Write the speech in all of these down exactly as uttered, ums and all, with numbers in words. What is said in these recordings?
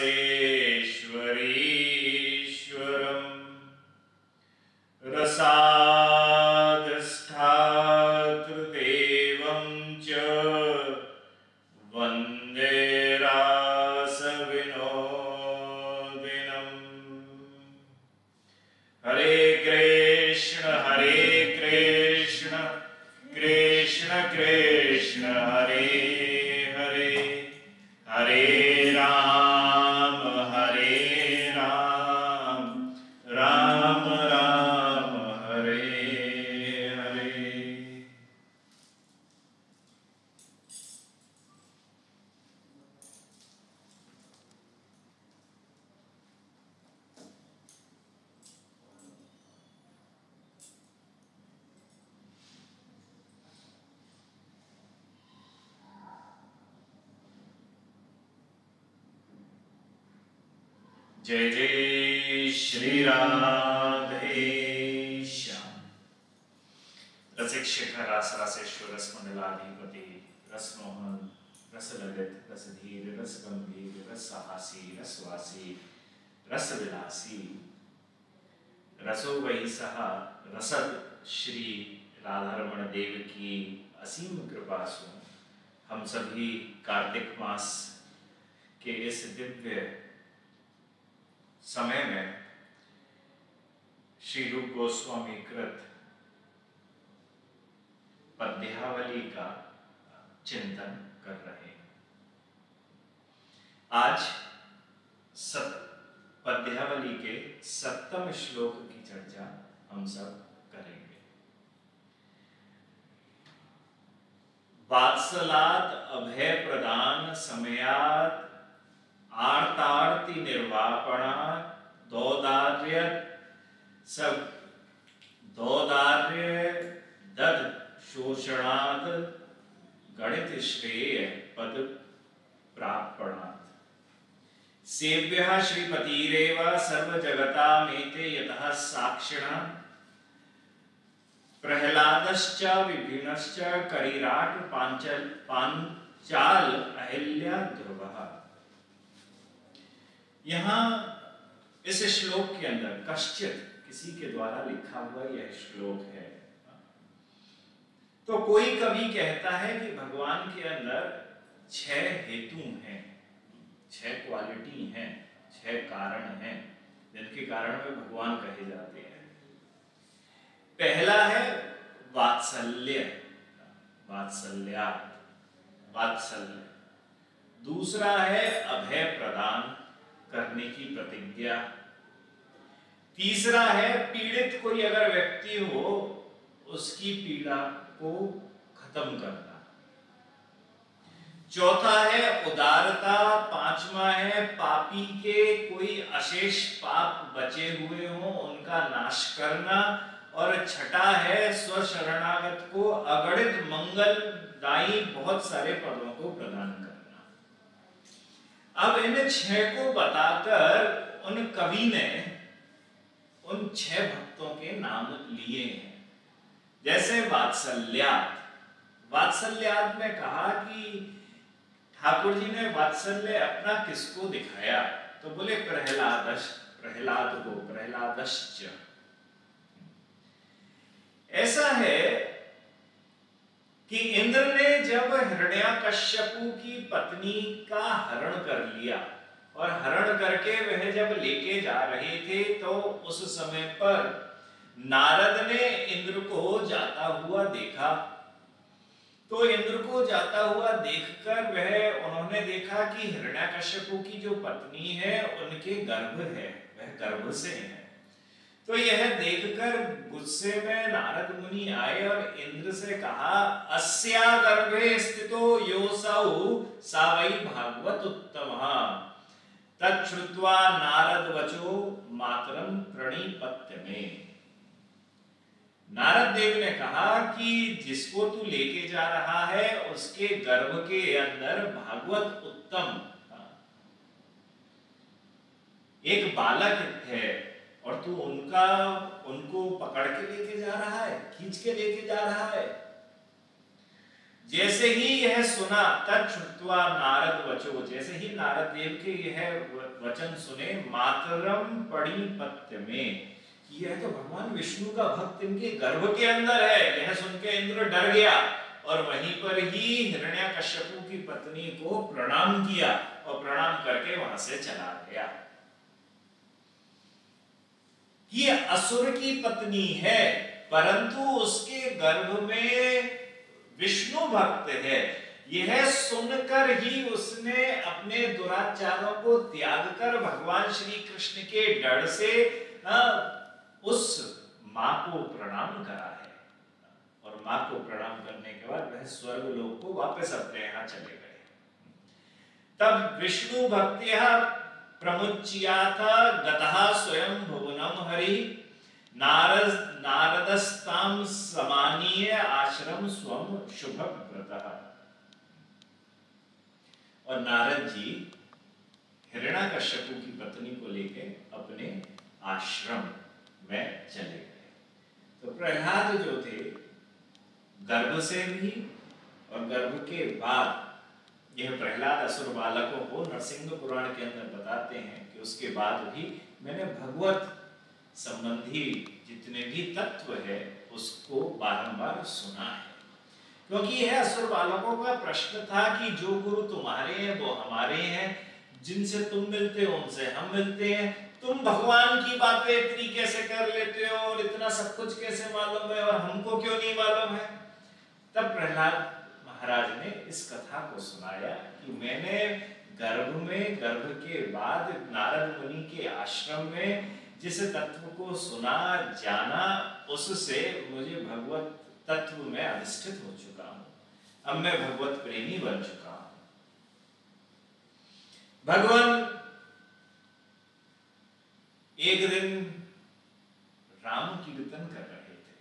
रसेश्वरीश्वरम् रसादष्टातृदेवं च वन्दे रासविनोदिनम्। हरे कृष्ण हरे कृष्ण कृष्ण कृष्ण हरे हरे, हरे राम हरे राम राम राम हरे हरे। जय जय श्री राधे श्याम। रसिक शिखर रस रसेश्वर रसमंडलाधिपति रसमोहन रसललित रसधीर रसगंभीर रसहासी रसवासी रसविलासी रसो वही सहा रसद श्री राधारमण देव की असीम कृपा से हम सभी कार्तिक मास के इस दिव्य समय में श्री रूप गोस्वामी कृत पद्यावली का चिंतन कर रहे हैं। आज सत पद्यावली के सप्तम श्लोक की चर्चा हम सब करेंगे। वात्सलात् अभय प्रदान समयात् आर्तार्ति निर्वापणा दौदार्य सब दौदार्य दद शोषणाद गणित श्रेय पद प्रापणात् सेव्यः श्रीपतिरेव सर्व जगतामेते यतः साक्षिणः प्रह्लादश्च विभिन्नश्च करिराट पांचल पांचाल अहिल्या ध्रुवः। यहाँ इस श्लोक के अंदर कश्चित किसी के द्वारा लिखा हुआ यह श्लोक है। तो कोई कवि कहता है कि भगवान के अंदर छह हेतु हैं, छह क्वालिटी हैं, छह कारण हैं जिनके कारण वे भगवान कहे जाते हैं। पहला है वात्सल्य, वात्सल्या वात्सल्य। दूसरा है अभय प्रदान करने की प्रतिज्ञा। तीसरा है पीड़ित कोई अगर व्यक्ति हो उसकी पीड़ा को खत्म करना। चौथा है उदारता। पांचवा है पापी के कोई अशेष पाप बचे हुए हो उनका नाश करना। और छठा है स्वशरणागत को अगणित मंगलदायी बहुत सारे पदों को प्रदान करना। अब इन छह को बताकर उन कवि ने उन छह भक्तों के नाम लिए हैं। जैसे वात्सल्यात्, वात्सल्यात् में कहा कि ठाकुर जी ने वात्सल्य अपना किसको दिखाया, तो बोले प्रह्लादश प्रह्लाद को प्रह्लादश्च। ऐसा है कि इंद्र ने जब हिरण्याकश्यपु की पत्नी का हरण कर लिया और हरण करके वह जब लेके जा रहे थे तो उस समय पर नारद ने इंद्र को जाता हुआ देखा। तो इंद्र को जाता हुआ देखकर वह उन्होंने देखा कि हिरण्याकश्यपु की जो पत्नी है उनके गर्भ है, वह गर्भ से है। तो यह देखकर गुस्से में नारद मुनि आए और इंद्र से कहा अस्या गर्भे स्थितो योऽसौ सा वै भागवत उत्तमः। तच्छ्रुत्वा नारद वचो मातरम प्रणिपत्य में। नारद देव ने कहा कि जिसको तू लेके जा रहा है उसके गर्भ के अंदर भागवत उत्तम एक बालक है और तू उनका उनको पकड़ के लेके जा रहा है, खींच के लेके जा रहा है। जैसे ही यह सुना तच्छ्रुत्वा नारद वचो, जैसे ही नारद देव के यह वचन सुने, मातरम पणिपत्य में, यह तो भगवान विष्णु का भक्त इनके गर्भ के अंदर है, यह सुन के इंद्र डर गया और वहीं पर ही हिरण्याकश्यपु की पत्नी को प्रणाम किया और प्रणाम करके वहां से चला गया। ये असुर की पत्नी है परंतु उसके गर्भ में विष्णु भक्त है। यह सुनकर ही उसने अपने दुराचारों को त्याग कर भगवान श्री कृष्ण के डर से आ, उस मां को प्रणाम करा है और मां को प्रणाम करने के बाद वह स्वर्ग लोक को वापस अपने यहाँ चले गए। तब विष्णु भक्त्या प्रमुच्याथ गतः स्वयं भुवनम हरि, नारद नारदस्ताम समानीय आश्रम स्वम शुभव्रतः। और नारद जी हिरण्याकश्यपु की पत्नी को लेके अपने आश्रम में चले गए। तो प्रहलाद जो थे गर्भ से भी और गर्भ के बाद, यह प्रहलाद असुर बालकों को नरसिंह पुराण के अंदर बताते हैं कि उसके बाद भी मैंने भगवत संबंधी जितने भी तत्व है उसको बारंबार सुना है। क्योंकि यह असुर बालकों का प्रश्न था कि जो गुरु तुम्हारे हैं वो हमारे हैं, जिनसे तुम मिलते हो उनसे हम मिलते हैं, तुम भगवान की बातें इतनी कैसे कर लेते हो और इतना सब कुछ कैसे मालूम है और हमको क्यों नहीं मालूम है। तब प्रहलाद महाराज ने इस कथा को सुनाया कि मैंने गर्भ में गर्भ के बाद नारद मुनि के आश्रम में जिस तत्व को सुना जाना, उससे मुझे भगवत तत्व में अधिष्ठित हो चुका हूं। अब मैं भगवत प्रेमी बन चुका हूं। भगवान एक दिन राम कीर्तन कर रहे थे,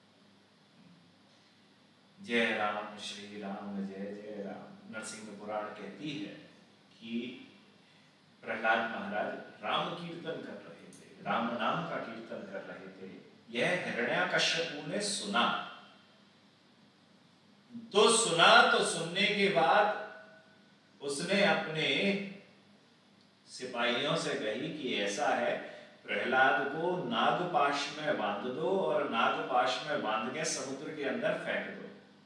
जय राम श्री राम जय जय राम। नरसिंह पुराण कहती है कि प्रहलाद महाराज राम कीर्तन कर रहे थे, राम नाम का कीर्तन कर रहे थे। यह हिरण्याकश्यपु ने सुना। तो सुना तो सुनने के बाद उसने अपने सिपाहियों से कही कि ऐसा है, प्रहलाद को नागपाश में बांध दो और नागपाश में बांध के समुद्र के अंदर फेंक दो।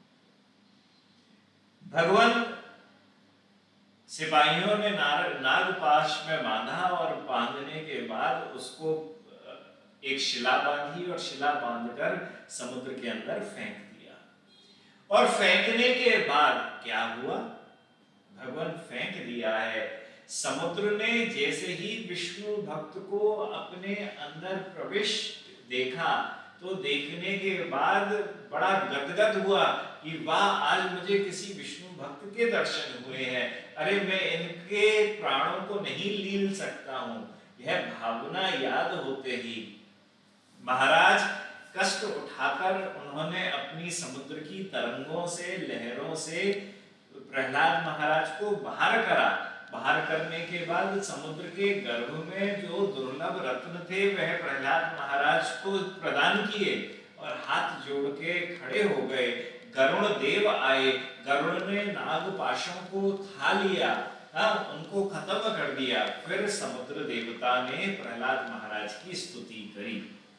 भगवान सिपाहियों ने नागपाश में बांधा और बांधने के बाद उसको एक शिला बांधी और शिला बांधकर समुद्र के अंदर फेंक दिया। और फेंकने के बाद क्या हुआ? भगवान फेंक दिया है। समुद्र ने जैसे ही विष्णु भक्त को अपने अंदर प्रवेश देखा तो देखने के बाद बड़ा गदगद हुआ कि वाह, आज मुझे किसी विष्णु भक्त के दर्शन हुए हैं। अरे मैं इनके प्राणों को नहीं लील सकता हूं। यह भावना याद होते ही महाराज कष्ट उठाकर उन्होंने अपनी समुद्र की तरंगों से, लहरों से प्रहलाद महाराज को बाहर करा। बाहर करने के बाद समुद्र के गर्भ में जो दुर्लभ रत्न थे वह प्रहलाद महाराज को प्रदान किए और हाथ जोड़ के खड़े हो गए। गरुण देव आए, गरुण ने नागपाशों को खा लिया, हाँ, उनको खत्म कर दिया। फिर समुद्र देवता ने प्रहलाद महाराज की स्तुति करी।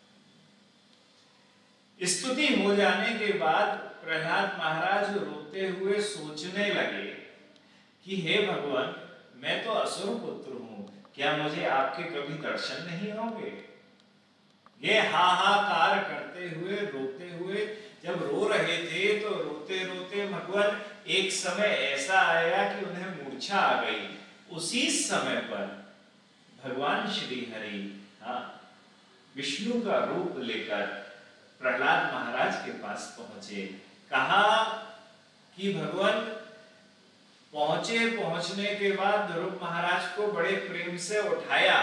स्तुति हो जाने के बाद प्रहलाद महाराज रोते हुए सोचने लगे कि हे भगवान, मैं तो असुर पुत्र हूं, क्या मुझे आपके कभी दर्शन नहीं होंगे? ये हाहाकार करते हुए, रोते हुए जब रो रहे थे तो रोते रोते भगवान एक समय ऐसा आया कि उन्हें मूर्छा आ गई। उसी समय पर भगवान श्री हरि हाँ विष्णु का रूप लेकर प्रहलाद महाराज के पास पहुंचे। कहा कि भगवान पहुंचे, पहुंचने के बाद ध्रुव महाराज को बड़े प्रेम से उठाया।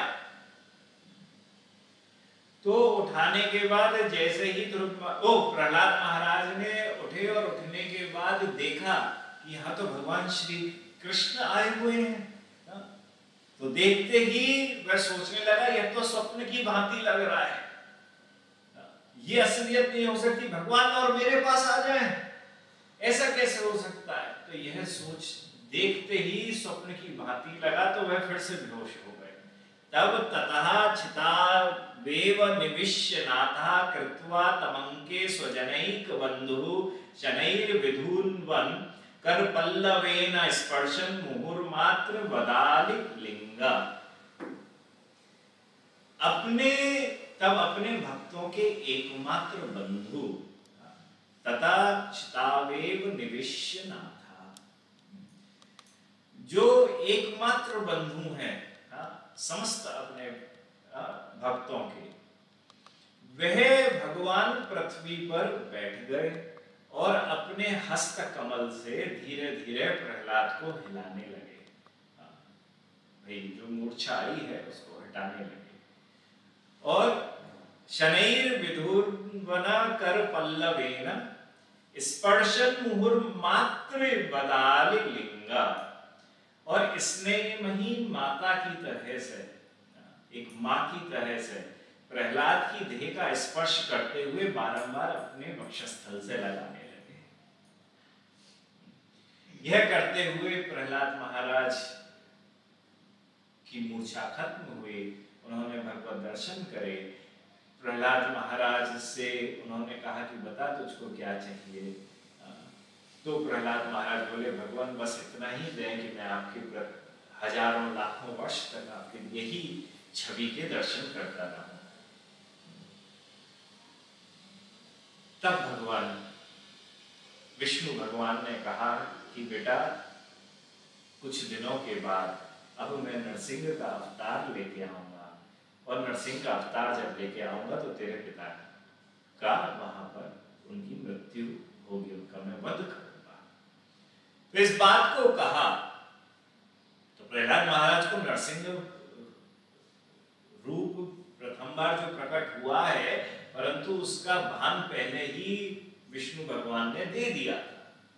तो उठाने के बाद जैसे ही ध्रुव ओ प्रहलाद महाराज ने उठे और उठने के बाद देखा कि यहाँ तो भगवान श्री कृष्ण आए हुए हैं। तो देखते ही वह सोचने लगा यह तो स्वप्न की भांति लग रहा है, ये असलियत नहीं हो सकती, भगवान और मेरे पास आ जाएं। ऐसा कैसे हो सकता है? तो यह सोच देखते ही स्वप्न की भांति लगा, तो वह फिर से बेहोश हो गए। तब ततः चितावेव निविश्य नाथा कृत्वा तमंके स्वजनैक बंधु शनैर्विधून्वन कर पल्लवेन स्पर्शन मुहुर्मात्र वदालिक लिंगा। अपने तब अपने भक्तों के एकमात्र बंधु तथा चितावेव निविश्य नाथा, जो एकमात्र बंधु हैं समस्त अपने भक्तों के, वह भगवान पृथ्वी पर बैठ गए और अपने हस्त कमल से धीरे धीरे प्रहलाद को हिलाने लगे। भाई जो मूर्छा आई है उसको हटाने लगे। और शनैर विधुर्वना कर पल्लवेन स्पर्शन मुहुर मात्र बदालि लिंगा। और स्नेह मही माता की तरह से, एक माँ की तरह से प्रहलाद की देह का स्पर्श करते हुए बारंबार अपने वक्षस्थल से लगाने लगे। यह करते हुए प्रहलाद महाराज की मूर्छा खत्म हुई। उन्होंने भगवत दर्शन करे। प्रहलाद महाराज से उन्होंने कहा कि बता तुझको क्या चाहिए। तो प्रहलाद महाराज बोले भगवान बस इतना ही दें कि मैं आपके हजारों लाखों वर्ष तक आपके यही छवि के दर्शन करता रहूं। तब भगवान विष्णु भगवान ने कहा कि बेटा कुछ दिनों के बाद अब मैं नरसिंह का अवतार लेके आऊंगा, और नरसिंह का अवतार जब लेके आऊंगा तो तेरे पिता का वहां पर उनकी मृत्यु होगी, उनका मैं वध करूंगा। तो इस बात को कहा तो प्रहलाद महाराज को नरसिंह रूप प्रथम बार जो प्रकट हुआ है, परंतु उसका भान पहले ही विष्णु भगवान ने दे दिया था।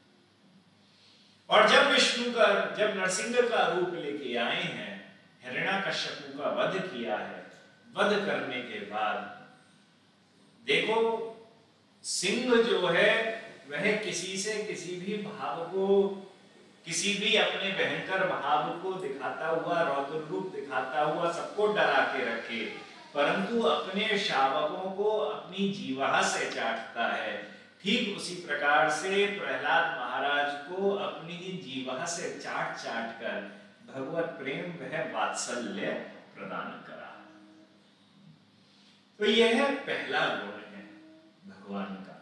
और जब विष्णु का जब नरसिंह का रूप लेके आए हैं, हिरण्याकश्यपु का वध किया है, वध करने के बाद देखो सिंह जो है वह किसी से किसी भी भाव को, किसी भी अपने भयंकर भाव को दिखाता हुआ, रौद्र रूप दिखाता हुआ सबको डरा के रखे, परंतु अपने शावकों को अपनी जीवा से चाटता है। ठीक उसी प्रकार से प्रहलाद महाराज को अपनी जीवा से चाट चाट कर भगवत प्रेम वह वात्सल्य प्रदान करा। तो यह पहला गुण है भगवान का।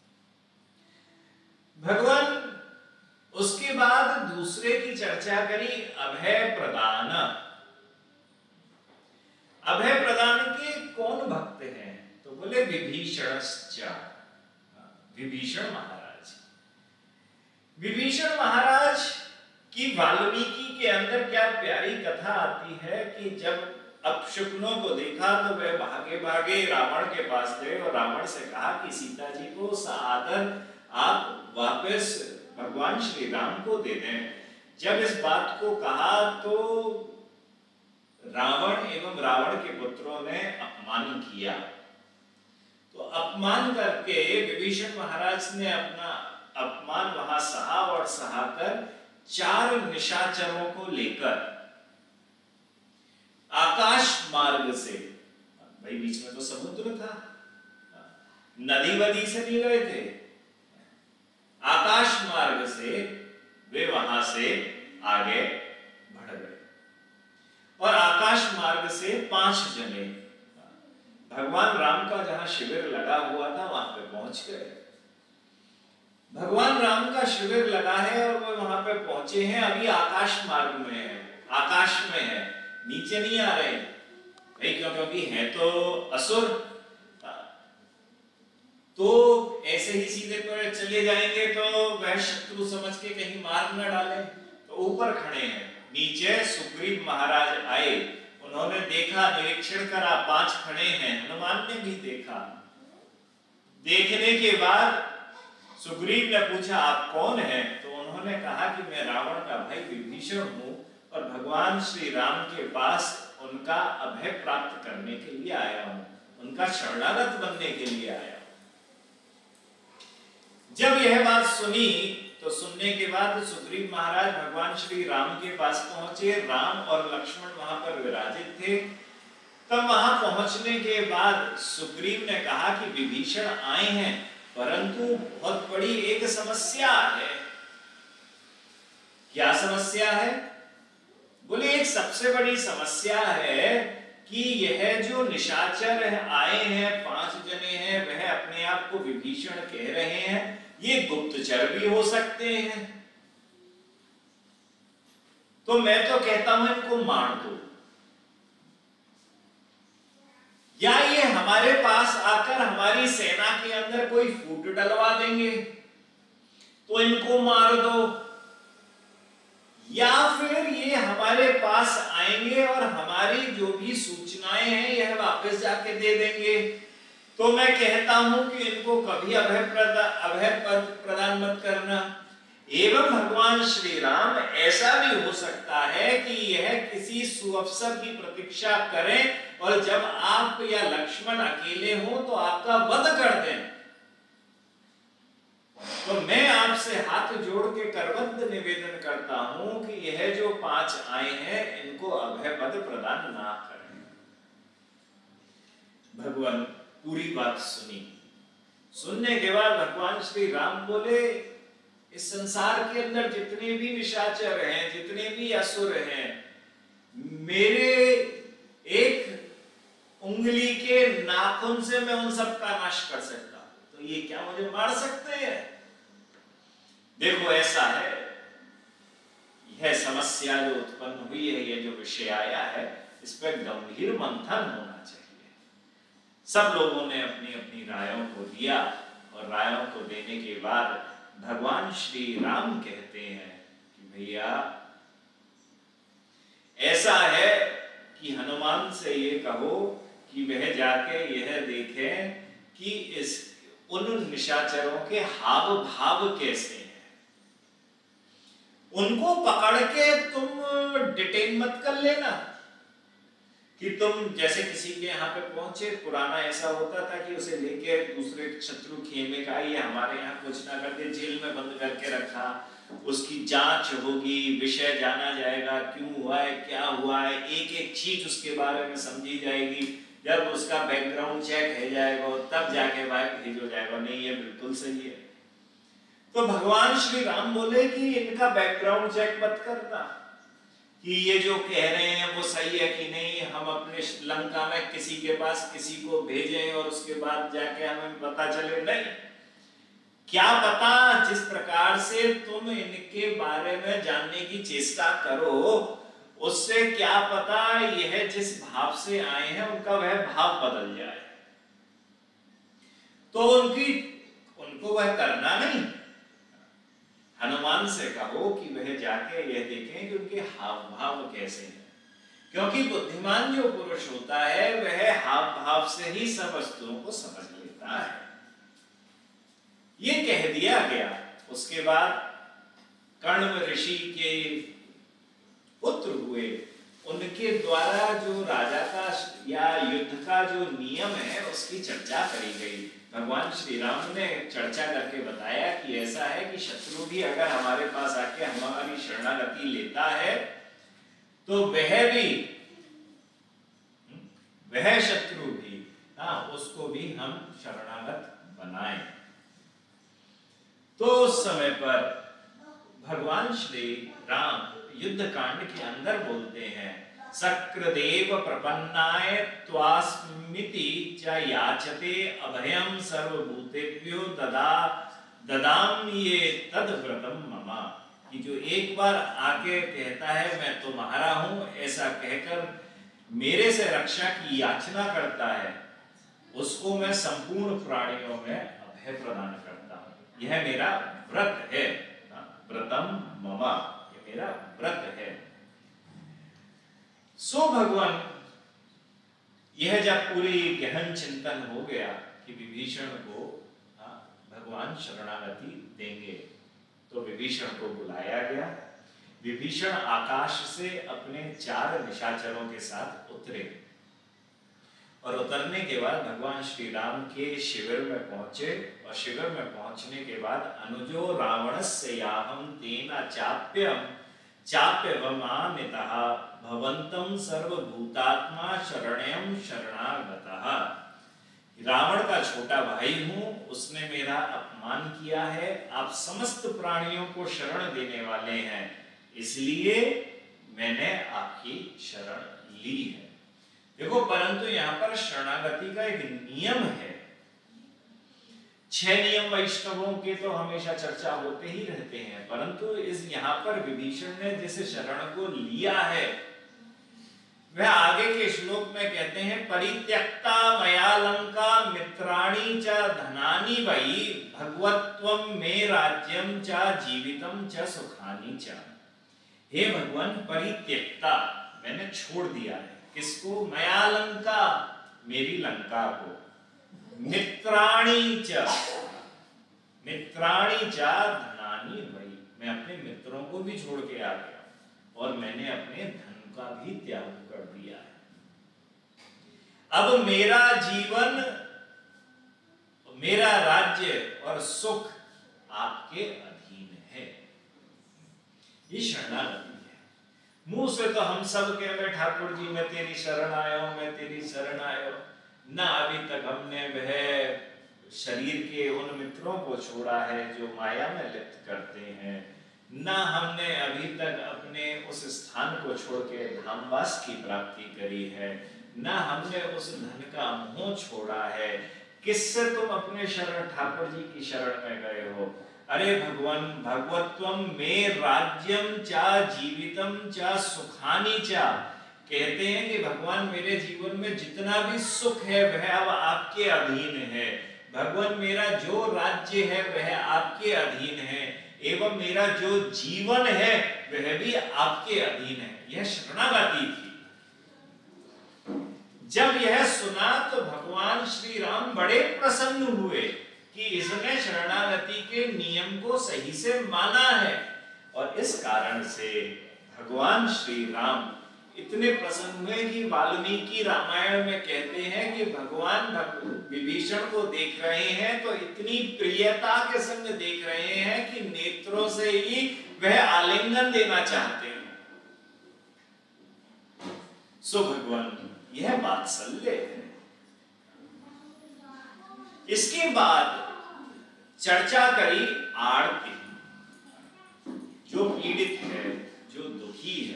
भगवान उसके बाद दूसरे की चर्चा करी, अभय प्रदान। अभय प्रदान के कौन भक्त हैं? तो बोले विभीषणश्च, विभीषण महाराज। विभीषण महाराज की वाल्मीकि के अंदर क्या प्यारी कथा आती है कि जब अपशकुनों को देखा तो वे भागे भागे रावण के पास गए और रावण से कहा कि सीता जी को सादर आप वापस भगवान श्री राम को दे दें। जब इस बात को कहा तो रावण एवं रावण के पुत्रों ने अपमान किया। तो अपमान करके विभीषण महाराज ने अपना अपमान वहां सहा और सहाकर चार निशाचरों को लेकर आकाश मार्ग से, भाई बीच में तो समुद्र था, नदी वदी से नहीं गए थे, आकाश मार्ग से वे वहां से आगे बढ़ गए। और आकाश मार्ग से पांच जने भगवान राम का जहां शिविर लगा हुआ था वहां पे पहुंच गए। भगवान राम का शिविर लगा है और वे वहां पे पहुंचे हैं, अभी आकाश मार्ग में है, आकाश में है, नीचे नहीं आ रहे भाई, क्यों? क्योंकि है तो असुर, तो ऐसे ही सीधे पर चले जाएंगे तो वह शत्रु समझ के कहीं मार न डाले, तो ऊपर खड़े हैं। नीचे सुग्रीव महाराज आए, उन्होंने देखा, निरीक्षण करा, पांच खड़े हैं, हनुमान ने भी देखा। देखने के बाद सुग्रीव ने पूछा आप कौन हैं? तो उन्होंने कहा कि मैं रावण का भाई विभीषण हूं और भगवान श्री राम के पास उनका अभय प्राप्त करने के लिए आया हूं, उनका शरणागत बनने के लिए आया हूं। जब यह बात सुनी तो सुनने के बाद सुग्रीव महाराज भगवान श्री राम के पास पहुंचे। राम और लक्ष्मण वहां पर विराजित थे। तब वहां पहुंचने के बाद सुग्रीव ने कहा कि विभीषण आए हैं, परंतु बहुत बड़ी एक समस्या है। क्या समस्या है? बोले एक सबसे बड़ी समस्या है कि यह जो निशाचर आए हैं, पांच जने हैं, वह अपने आप को विभीषण कह रहे हैं, ये गुप्तचर भी हो सकते हैं। तो मैं तो कहता हूं इनको मार दो, या ये हमारे पास आकर हमारी सेना के अंदर कोई फूट डलवा देंगे तो इनको मार दो, या फिर ये हमारे पास आएंगे और हमारी जो भी सूचनाएं हैं यह वापस जाके दे देंगे। तो मैं कहता हूं कि इनको कभी अभय प्रदान अभय पद प्रदान मत करना। एवं भगवान श्री राम ऐसा भी हो सकता है कि यह किसी सुअवसर की प्रतीक्षा करें और जब आप या लक्ष्मण अकेले हो तो आपका वध कर दें। तो मैं आपसे हाथ जोड़ के करबद्ध निवेदन करता हूं कि यह जो पांच आए हैं इनको अभय पद प्रदान ना करें। भगवान पूरी बात सुनी। सुनने के बाद भगवान श्री राम बोले, इस संसार के अंदर जितने भी निशाचर हैं, जितने भी असुर हैं, मेरे एक उंगली के नाखून से मैं उन सब का नाश कर सकता हूं, तो ये क्या मुझे मार सकते हैं? देखो ऐसा है, यह समस्या जो उत्पन्न हुई है, यह जो विषय आया है, इस पर गंभीर मंथन होना चाहिए। सब लोगों ने अपनी अपनी रायों को दिया और रायों को देने के बाद भगवान श्री राम कहते हैं कि भैया ऐसा है कि हनुमान से ये कहो कि वह जाके यह देखें कि इस उन निशाचरों के हाव भाव कैसे हैं। उनको पकड़ के तुम डिटेन मत कर लेना कि तुम जैसे किसी के यहाँ पे पहुंचे। पुराना ऐसा होता था कि उसे लेके दूसरे शत्रु खेमे का, ये हमारे यहाँ कुछ ना करके जेल में बंद करके रखा, उसकी जांच होगी, विषय जाना जाएगा, क्यों हुआ है, क्या हुआ है, एक एक चीज उसके बारे में समझी जाएगी। जब उसका बैकग्राउंड चेक हो जाएगा तब जाके भाई भेजो जाएगा, नहीं ये बिल्कुल सही है। तो भगवान श्री राम बोले कि इनका बैकग्राउंड चेक मत करना कि ये जो कह रहे हैं वो सही है कि नहीं, हम अपने लंका में किसी के पास किसी को भेजें और उसके बाद जाके हमें पता चले। नहीं, क्या पता जिस प्रकार से तुम इनके बारे में जानने की चेष्टा करो, उससे क्या पता यह जिस भाव से आए हैं उनका वह भाव बदल जाए। तो उनकी उनको वह करना नहीं। हनुमान से कहो कि वह जाके यह देखें कि उनके हाव भाव कैसे हैं, क्योंकि बुद्धिमान जो पुरुष होता है वह हाव भाव से ही सब वस्तुओं को समझ लेता है। ये कह दिया गया। उसके बाद कण्व ऋषि के पुत्र हुए, उनके द्वारा जो राजा का या युद्ध का जो नियम है उसकी चर्चा करी गई। भगवान श्री राम ने चर्चा करके बताया कि ऐसा है कि शत्रु भी अगर हमारे पास आके हमारी शरणागति लेता है तो वह भी वह शत्रु भी हाँ उसको भी हम शरणागत बनाएं। तो उस समय पर भगवान श्री राम युद्ध कांड के अंदर बोलते हैं, सक्रदेव प्रपन्नाय त्वास्मिति च याचते अभयं सर्वभूतेभ्यो ददा ददाम ये तद व्रतम मम। कि जो एक बार आके कहता है मैं तुम्हारा हूं, ऐसा कहकर मेरे से रक्षा की याचना करता है, उसको मैं संपूर्ण प्राणियों में अभय प्रदान करता हूं। यह मेरा व्रत है, व्रतम मम, ये मेरा व्रत है। सो भगवान यह जब पूरी गहन चिंतन हो गया कि विभीषण को भगवान शरणागति देंगे, तो विभीषण को बुलाया गया। विभीषण आकाश से अपने चार निशाचरों के साथ उतरे और उतरने के बाद भगवान श्री राम के शिविर में पहुंचे और शिविर में पहुंचने के बाद अनुजो रावणस्य याहं तेना चाप्यम चाप्यवमानितः भवन्तं सर्वभूतात्मा शरण्यं शरणागतः। रावण का छोटा भाई हूं, उसने मेरा अपमान किया है, आप समस्त प्राणियों को शरण देने वाले हैं, इसलिए मैंने आपकी शरण ली है। देखो, परंतु यहाँ पर शरणागति का एक नियम है। छह नियम वैष्णवों के तो हमेशा चर्चा होते ही रहते हैं, परंतु इस यहाँ पर विभीषण ने जिस शरण को लिया है वह आगे के श्लोक में कहते हैं, परित्यक्ता मया लंका मित्राणि च धनानि वै भगवत्वं मे राज्यं च जीवितं च सुखानि च। हे भगवान, परित्यक्ता मैंने छोड़ दिया है, किसको? मया लंका, मेरी लंका को, मित्राणि च, मित्राणि च धनानि वै, मैं अपने मित्रों को भी छोड़ के आ गया और मैंने अपने धन का भी त्याग कर दिया है। अब मेरा जीवन, मेरा राज्य और सुख आपके अधीन है। ये शरणागति है। मुंह से तो हम सब कह रहे ठाकुर जी मैं तेरी शरण आया हूं, मैं तेरी शरण आया हूं, ना अभी तक हमने वह शरीर के उन मित्रों को छोड़ा है जो माया में लिप्त करते हैं, ना हमने अभी तक अपने उस स्थान को छोड़ के धामवास की प्राप्ति करी है, ना हमने उस धन का मोह छोड़ा है। किससे तुम अपने शरण ठाकुर जी की शरण में गए हो? अरे भगवान, भगवत्वम मे राज्यम चा जीवितम चा सुखानि चा, कहते हैं कि भगवान मेरे जीवन में जितना भी सुख है वह अब आपके अधीन है। भगवान मेरा जो राज्य है वह आपके अधीन है, एवं मेरा जो जीवन है वह भी आपके अधीन है। यह शरणागति थी। जब यह सुना तो भगवान श्री राम बड़े प्रसन्न हुए कि इसने शरणागति के नियम को सही से माना है, और इस कारण से भगवान श्री राम इतने प्रसन्न हुए कि वाल्मीकि रामायण में कहते हैं कि भगवान विभीषण को देख रहे हैं तो इतनी प्रियता के संग देख रहे हैं कि नेत्रों से ही वह आलिंगन देना चाहते हैं। सो भगवान, यह वात्सल्य है। इसके बाद चर्चा करी आरती, जो पीड़ित है, जो दुखी है।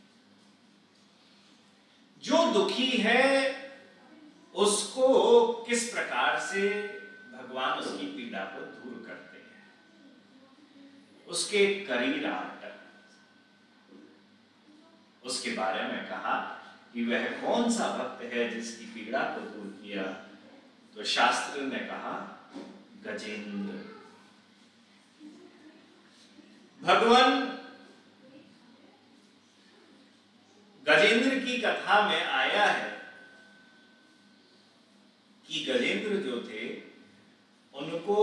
जो दुखी है उसको किस प्रकार से भगवान उसकी पीड़ा को दूर करते हैं, उसके करीब आकर उसके बारे में कहा कि वह कौन सा भक्त है जिसकी पीड़ा को दूर किया। तो शास्त्र ने कहा गजेंद्र। भगवान गजेंद्र की कथा में आया है कि गजेंद्र जो थे उनको,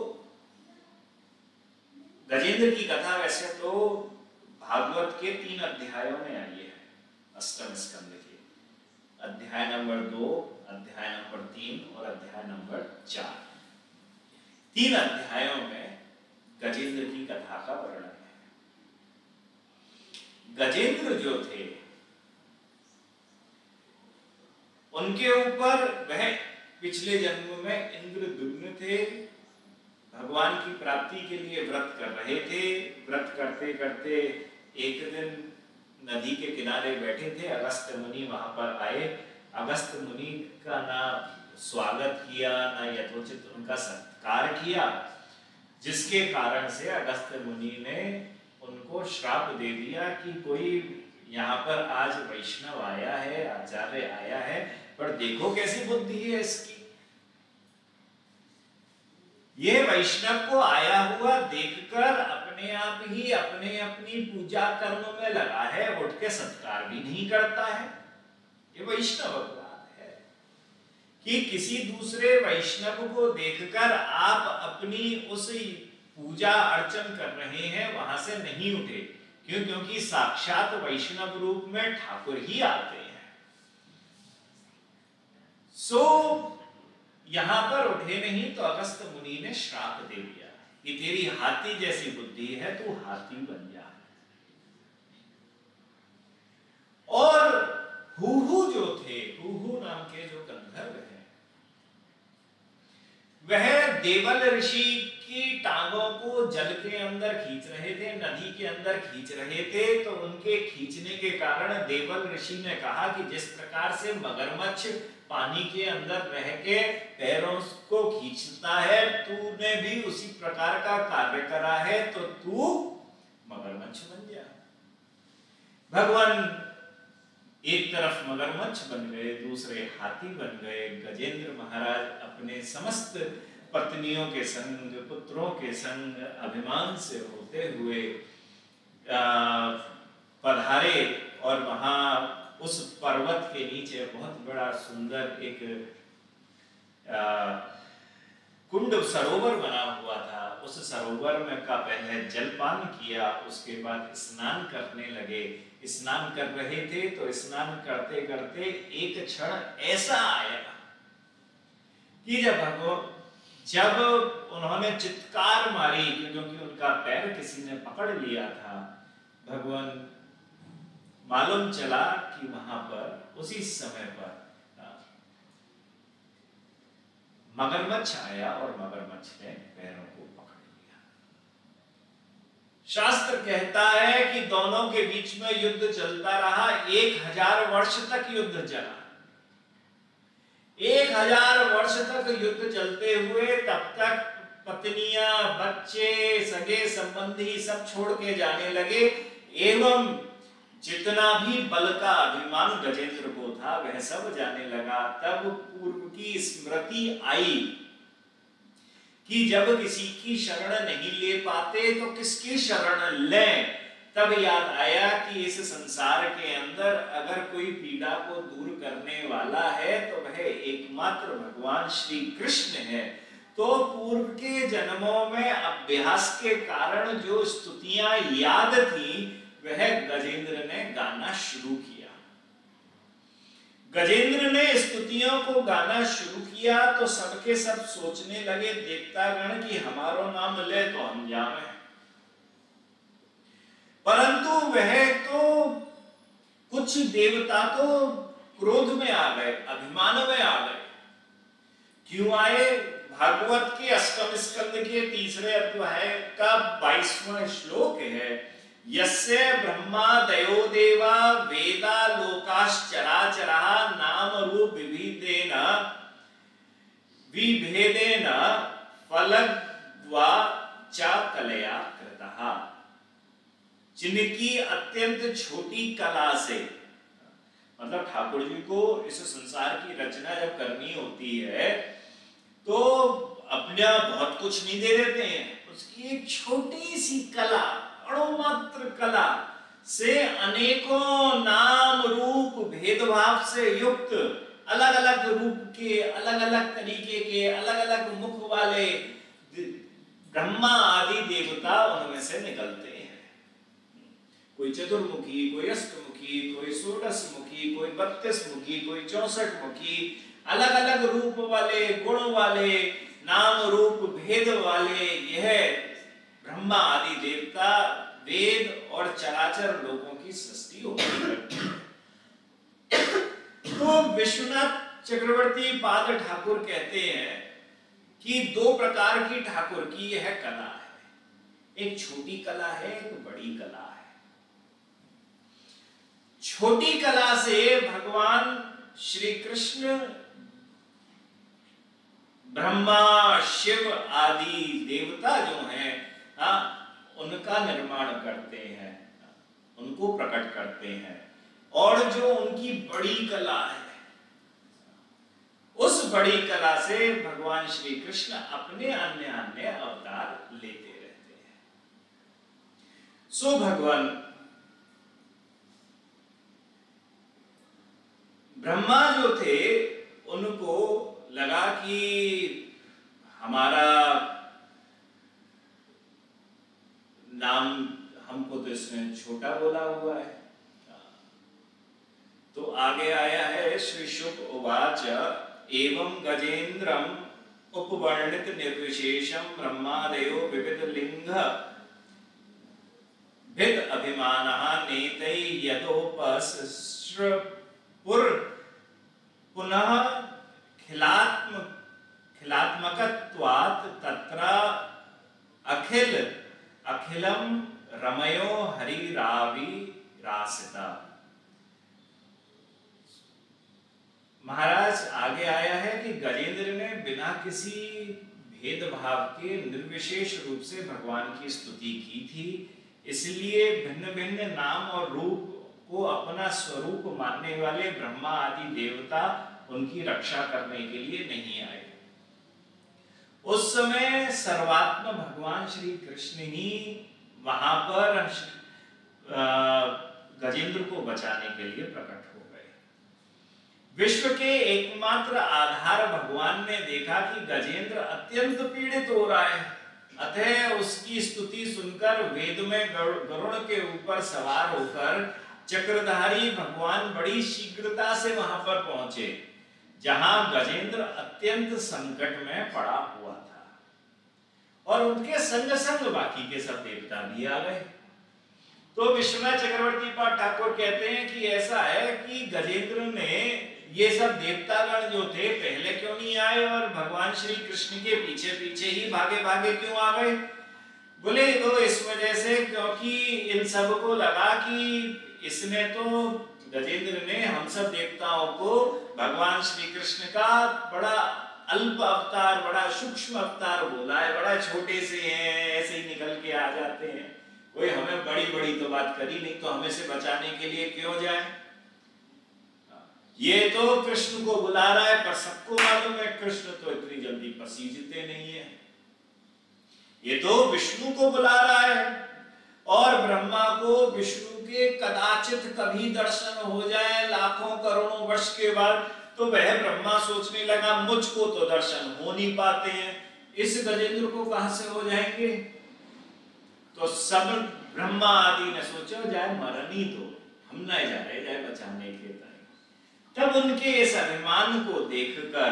गजेंद्र की कथा वैसे तो भागवत के तीन अध्यायों में आई है, अष्टम स्कंद के अध्याय नंबर दो, अध्याय नंबर तीन और अध्याय नंबर चार। तीन अध्यायों में गजेंद्र की कथा का वर्णन है। गजेंद्र जो थे उनके ऊपर वह पिछले जन्म में इंद्रद्युम्न थे, भगवान की प्राप्ति के लिए व्रत कर रहे थे। व्रत करते करते एक दिन नदी के किनारे बैठे थे, अगस्त्य मुनि वहां पर आए। अगस्त्य मुनि का ना स्वागत किया ना यथोचित उनका सत्कार किया, जिसके कारण से अगस्त्य मुनि ने उनको श्राप दे दिया कि कोई यहाँ पर आज वैष्णव आया है, आचार्य आया है, पर देखो कैसी बुद्धि है इसकी। ये वैष्णव को आया हुआ देखकर अपने आप ही अपने अपनी पूजा कर्म में लगा है, उठ के सत्कार भी नहीं करता है। ये वैष्णव अपराध है कि किसी दूसरे वैष्णव को देखकर आप अपनी उस पूजा अर्चन कर रहे हैं वहां से नहीं उठे। क्यों? क्योंकि साक्षात वैष्णव रूप में ठाकुर ही आते हैं। यहां पर उठे नहीं तो अगस्त मुनि ने श्राप दे दिया कि तेरी हाथी जैसी बुद्धि है, तू हाथी बन जा। और हुहु जो थे, हुहु नाम के जो गंधर्व हैं, वह देवल ऋषि की टांगों को जल के अंदर खींच रहे थे, नदी के अंदर खींच रहे थे। तो उनके खींचने के कारण देवल ऋषि ने कहा कि जिस प्रकार से मगरमच्छ पानी के अंदर रह के पैरों को खींचता है, तूने भी उसी प्रकार का कार्य करा है, तो तू मगरमच्छ बन जा। भगवान एक तरफ मगरमच्छ बन गए, दूसरे हाथी बन गए। गजेंद्र महाराज अपने समस्त पत्नियों के संग, पुत्रों के संग अभिमान से होते हुए पधारे और वहां उस पर्वत के नीचे बहुत बड़ा सुंदर एक आ, कुंड सरोवर बना हुआ था। उस सरोवर में का पहले जलपान किया, उसके बाद स्नान करने लगे। स्नान कर रहे थे तो स्नान करते करते एक क्षण ऐसा आया कि जब भगवान जब उन्होंने चित्कार मारी, क्योंकि उनका पैर किसी ने पकड़ लिया था, भगवान मालूम चला कि वहां पर उसी समय पर मगरमच्छ आया और मगरमच्छ ने पैरों को पकड़ लिया। शास्त्र कहता है कि दोनों के बीच में युद्ध चलता रहा, एक हजार वर्ष तक युद्ध चला। एक हजार वर्ष तक युद्ध चलते हुए तब तक पत्नियां, बच्चे, सगे संबंधी सब छोड़ के जाने लगे, एवं जितना भी बल का अभिमान गजेंद्र को था वह सब जाने लगा। तब पूर्व की स्मृति आई कि जब किसी की शरण नहीं ले पाते तो किसकी शरण लें। तब याद आया कि इस संसार के अंदर अगर कोई पीड़ा को दूर करने वाला है तो वह एकमात्र भगवान श्री कृष्ण है। तो पूर्व के जन्मों में अभ्यास के कारण जो स्तुतियां याद थी वह गजेंद्र ने गाना शुरू किया। गजेंद्र ने स्तुतियों को गाना शुरू किया तो सबके सब सोचने लगे, देवतागण की हमारो नाम ले तो हम जावे। परंतु वह तो कुछ देवता तो क्रोध में आ गए, अभिमान में आ गए। क्यों आए? भागवत के अष्टम स्कंद के तीसरे अध्याय का बाईसवां श्लोक है, यस्य ब्रह्मा दयो देवा वेदा लोकाश्चराचरः नाम रूप विविधेन विभेदेन फलद्वा च कलया कृतः। जिनकी अत्यंत छोटी कला से, मतलब ठाकुर जी को इस संसार की रचना जब करनी होती है तो अपना बहुत कुछ नहीं दे देते हैं, उसकी एक छोटी सी कला, अणुमात्र कला से अनेकों नाम रूप भेदभाव से युक्त अलग अलग रूप के, अलग अलग तरीके के, अलग अलग मुख वाले ब्रह्मा आदि देवता उनमें से निकलते हैं। कोई चतुर्मुखी, कोई अष्टमुखी, कोई षोडश मुखी, कोई बत्तीस मुखी, कोई चौसठ मुखी, अलग अलग रूप वाले, गुण वाले, नाम रूप भेद वाले यह ब्रह्मा आदि देवता वेद और चराचर लोगों की सृष्टि होती है। तो विश्वनाथ चक्रवर्ती पाद ठाकुर कहते हैं कि दो प्रकार की ठाकुर की यह कला है, एक छोटी कला है, एक बड़ी कला है। छोटी कला से भगवान श्री कृष्ण ब्रह्मा, शिव आदि देवता जो हैं, हाँ, उनका निर्माण करते हैं, उनको प्रकट करते हैं। और जो उनकी बड़ी कला है, उस बड़ी कला से भगवान श्री कृष्ण अपने अन्य अन्य अवतार लेते रहते हैं। सो भगवान ब्रह्मा जो थे उनको लगा कि हमारा नाम, हमको तो इसमें छोटा बोला हुआ है। तो आगे आया है, श्री शुक उवाच एवं गजेन्द्रम उपवर्णित निर्विशेषम ब्रह्मादयो विविध लिंग भिद अभिमानः नेतै यदोपसृपुर पुनः खिलात्म खिलात्मकत्वात् तत्र अखिल अखिलम रमयो हरिरावि रासिता। महाराज आगे आया है कि गजेंद्र ने बिना किसी भेदभाव के निर्विशेष रूप से भगवान की स्तुति की थी, इसलिए भिन्न भिन्न नाम और रूप को अपना स्वरूप मानने वाले ब्रह्मा आदि देवता उनकी रक्षा करने के लिए नहीं आए। उस समय सर्वात्म भगवान श्री कृष्ण ही वहां पर गजेंद्र को बचाने के लिए प्रकट हो गए। विश्व के एकमात्र आधार भगवान ने देखा कि गजेंद्र अत्यंत पीड़ित हो रहा है, अतः उसकी स्तुति सुनकर वेद में गरुड़ के ऊपर सवार होकर चक्रधारी भगवान बड़ी शीघ्रता से वहां पर पहुंचे जहां गजेंद्र अत्यंत संकट में पड़ा हुआ था, और उनके संग संग बाकी के सब देवता भी आ गए। तो विश्वनाथ चक्रवर्ती पाद ठाकुर कहते हैं कि ऐसा है कि गजेंद्र ने ये सब देवतागण जो थे पहले क्यों नहीं आए और भगवान श्री कृष्ण के पीछे पीछे ही भागे भागे क्यों आ गए? बोले तो इस वजह से क्योंकि इन सब को लगा कि इसने तो गजेंद्र ने हम सब देवताओं को भगवान श्री कृष्ण का बड़ा अल्प अवतार, बड़ा सूक्ष्म अवतार बोला है, बड़ा छोटे से हैं, ऐसे ही निकल के आ जाते हैं, कोई हमें बड़ी बड़ी तो बात करी नहीं, तो हमें से बचाने के लिए क्यों जाए? ये तो कृष्ण को बुला रहा है, पर सबको मालूम है कृष्ण तो इतनी जल्दी पसीजते नहीं है। ये तो विष्णु को बुला रहा है, और ब्रह्मा को विष्णु के कदाचित कभी दर्शन हो जाए लाखों करोड़ों वर्ष के बाद, तो वह ब्रह्मा सोचने लगा मुझको तो दर्शन हो नहीं पाते हैं, इस गजेंद्र को कहां से हो जाएंगे? तो सब ब्रह्मा आदि ने सोचा जाए मरनी तो हम ना जा रहे, जाए बचाने के लिए। तब उनके इस अभिमान को देखकर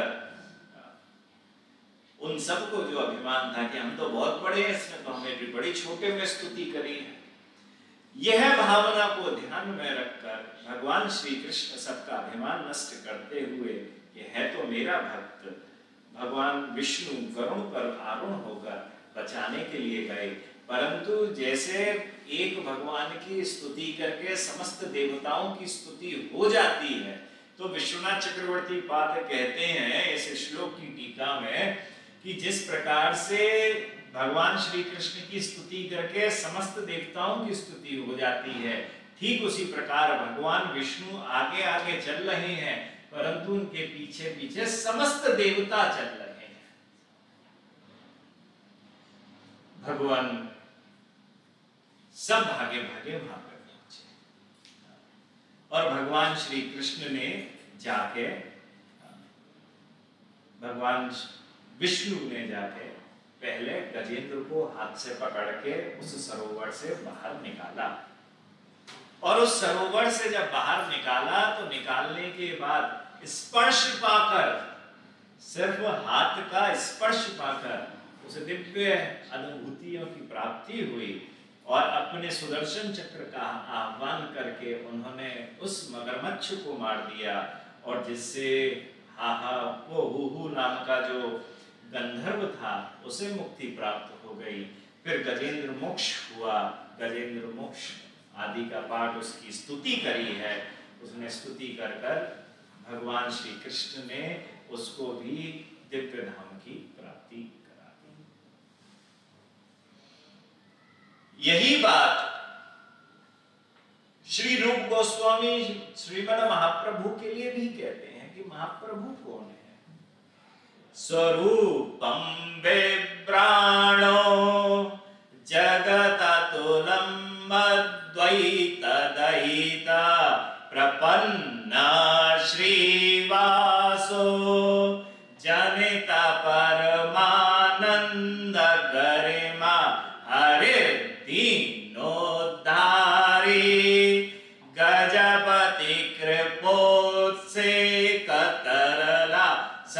उन सबको जो अभिमान था कि हम तो बहुत बड़े हैं, इसने तो हमें भी बड़ी छोटे में स्तुति करी है, यह भावना को ध्यान में रखकर भगवान श्री कृष्ण सबका अभिमान नष्ट करते हुए ये है तो मेरा भक्त, भगवान विष्णु गरुड़ पर आरूढ़ होकर बचाने के लिए गए। परंतु जैसे एक भगवान की स्तुति करके समस्त देवताओं की स्तुति हो जाती है, तो विश्वनाथ चक्रवर्ती पाद कहते हैं इस श्लोक की टीका में कि जिस प्रकार से भगवान श्री कृष्ण की स्तुति करके समस्त देवताओं की स्तुति हो जाती है, ठीक उसी प्रकार भगवान विष्णु आगे आगे चल रहे हैं, परंतु उनके पीछे पीछे समस्त देवता चल रहे हैं। भगवान सब भागे भागे वहां पर पहुंचे, और भगवान श्री कृष्ण ने जाके भगवान विष्णु ने जाके पहले गजेंद्र को हाथ से पकड़ के उस सरोवर से बाहर निकाला, और उस सरोवर से जब बाहर निकाला तो निकालने के बाद स्पर्श पाकर, सिर्फ हाथ का स्पर्श पाकर उसे दिव्य अनुभूतियों की प्राप्ति हुई, और अपने सुदर्शन चक्र का आह्वान करके उन्होंने उस मगरमच्छ को मार दिया, और जिससे हाहा वो हुहु नाम का जो गंधर्व था उसे मुक्ति प्राप्त हो गई। फिर गजेंद्र मोक्ष हुआ, गजेंद्र मोक्ष आदि का पाठ उसकी स्तुति करी है, उसने स्तुति कर कर भगवान श्री कृष्ण ने उसको भी दिव्य धाम की प्राप्ति करा दी। यही बात श्री रूप गोस्वामी श्रीमद महाप्रभु के लिए भी कहते हैं कि महाप्रभु कौन है? स्वरूपम विभ्राणो जगततुलं अद्वैतदयिता प्रपन्ना श्रीवासो जनिता परमानंद गरिमा हरिर्दीनोद्धारी गजपति कृपोत्से कतरला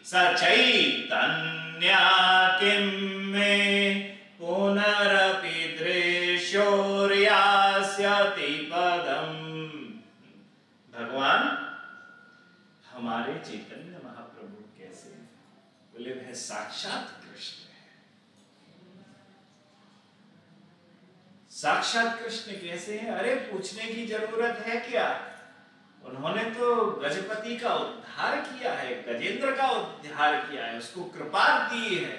सचैतन्या किं मे पुनरपि दृश्योर्यास्यति पदम्। भगवान हमारे चैतन्य महाप्रभु कैसे हैं? बोले वह साक्षात कृष्ण है। साक्षात कृष्ण कैसे हैं? अरे पूछने की जरूरत है क्या? उन्होंने तो गजपति का उद्धार किया है, गजेंद्र का उद्धार किया है, उसको कृपा दी है।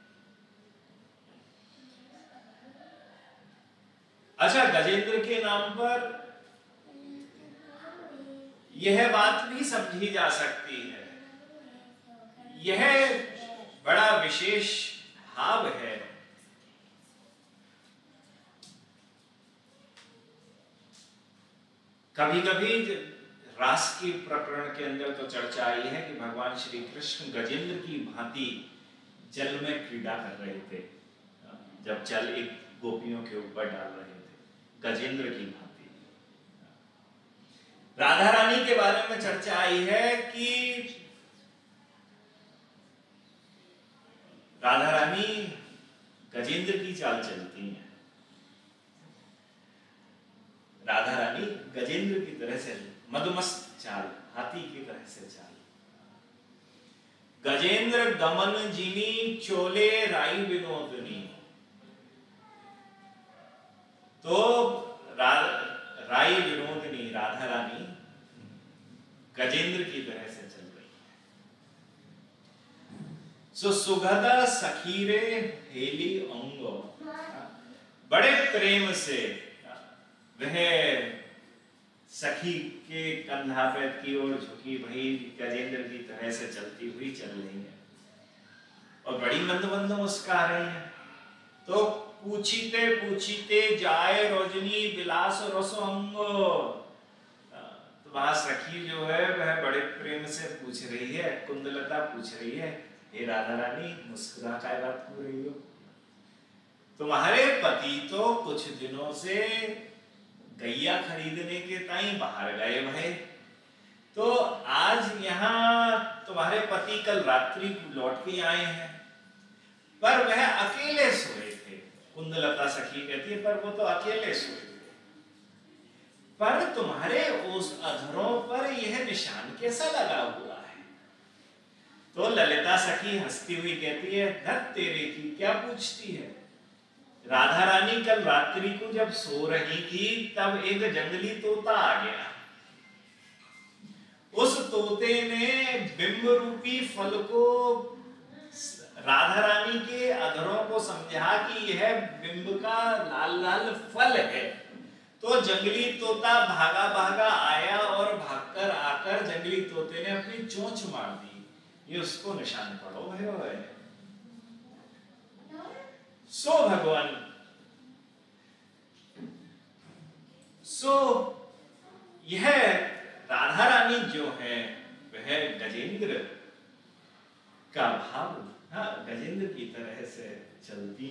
अच्छा, गजेंद्र के नाम पर यह बात भी समझी जा सकती है, यह बड़ा विशेष भाव है। कभी कभी रास के प्रकरण के अंदर तो चर्चा आई है कि भगवान श्री कृष्ण गजेंद्र की भांति जल में क्रीड़ा कर रहे थे, जब जल एक गोपियों के ऊपर डाल रहे थे, गजेंद्र की भांति। राधा रानी के बारे में चर्चा आई है कि राधा रानी गजेंद्र की चाल चलती हैं। राधा रानी गजेंद्र की तरह से मदमस्त चाल, हाथी की तरह से चाल। गजेंद्र दमन जिनी चोले राई विनोदनी। तो रा, राई विनोदनी राधा रानी गजेंद्र की तरह से चल रही है। सो सुगदा सखीरे हेली अंगो, बड़े प्रेम से वह सखी के कंधा पे की ओर झुकी भाई गजेंद्र की तरह से चलती हुई चल रही है और बड़ी मंद मंद मुस्कुरा रही है। तो पूछीते पूछीते जाए रोजनी विलास रसो अंगो। तो वहां सखी जो है वह बड़े प्रेम से पूछ रही है, कुंदलता पूछ रही है, हे राधा रानी मुस्कुरा काय बात हो रही हो? तुम्हारे पति तो कुछ दिनों से गैया खरीदने के ताई बाहर गए भाई, तो आज यहाँ तुम्हारे पति कल रात्रि लौट के आए हैं, पर वह अकेले सोए थे। कुंदलता सखी कहती है पर वो तो अकेले सोए थे, पर तुम्हारे उस अधरों पर यह निशान कैसा लगा हुआ है? तो ललिता सखी हंसती हुई कहती है, धत तेरे की क्या पूछती है? राधा रानी कल रात्रि को जब सो रही थी तब एक जंगली तोता आ गया। उस तोते ने बिंब रूपी फल को राधा रानी के अधरों को समझा कि यह बिंब का लाल लाल फल है। तो जंगली तोता भागा भागा आया और भागकर आकर जंगली तोते ने अपनी चोंच मार दी। ये उसको निशान पड़ो है। सो भगवान सो यह राधा रानी जो है वह गजेंद्र का भाव, हाँ गजेंद्र की तरह से चलती।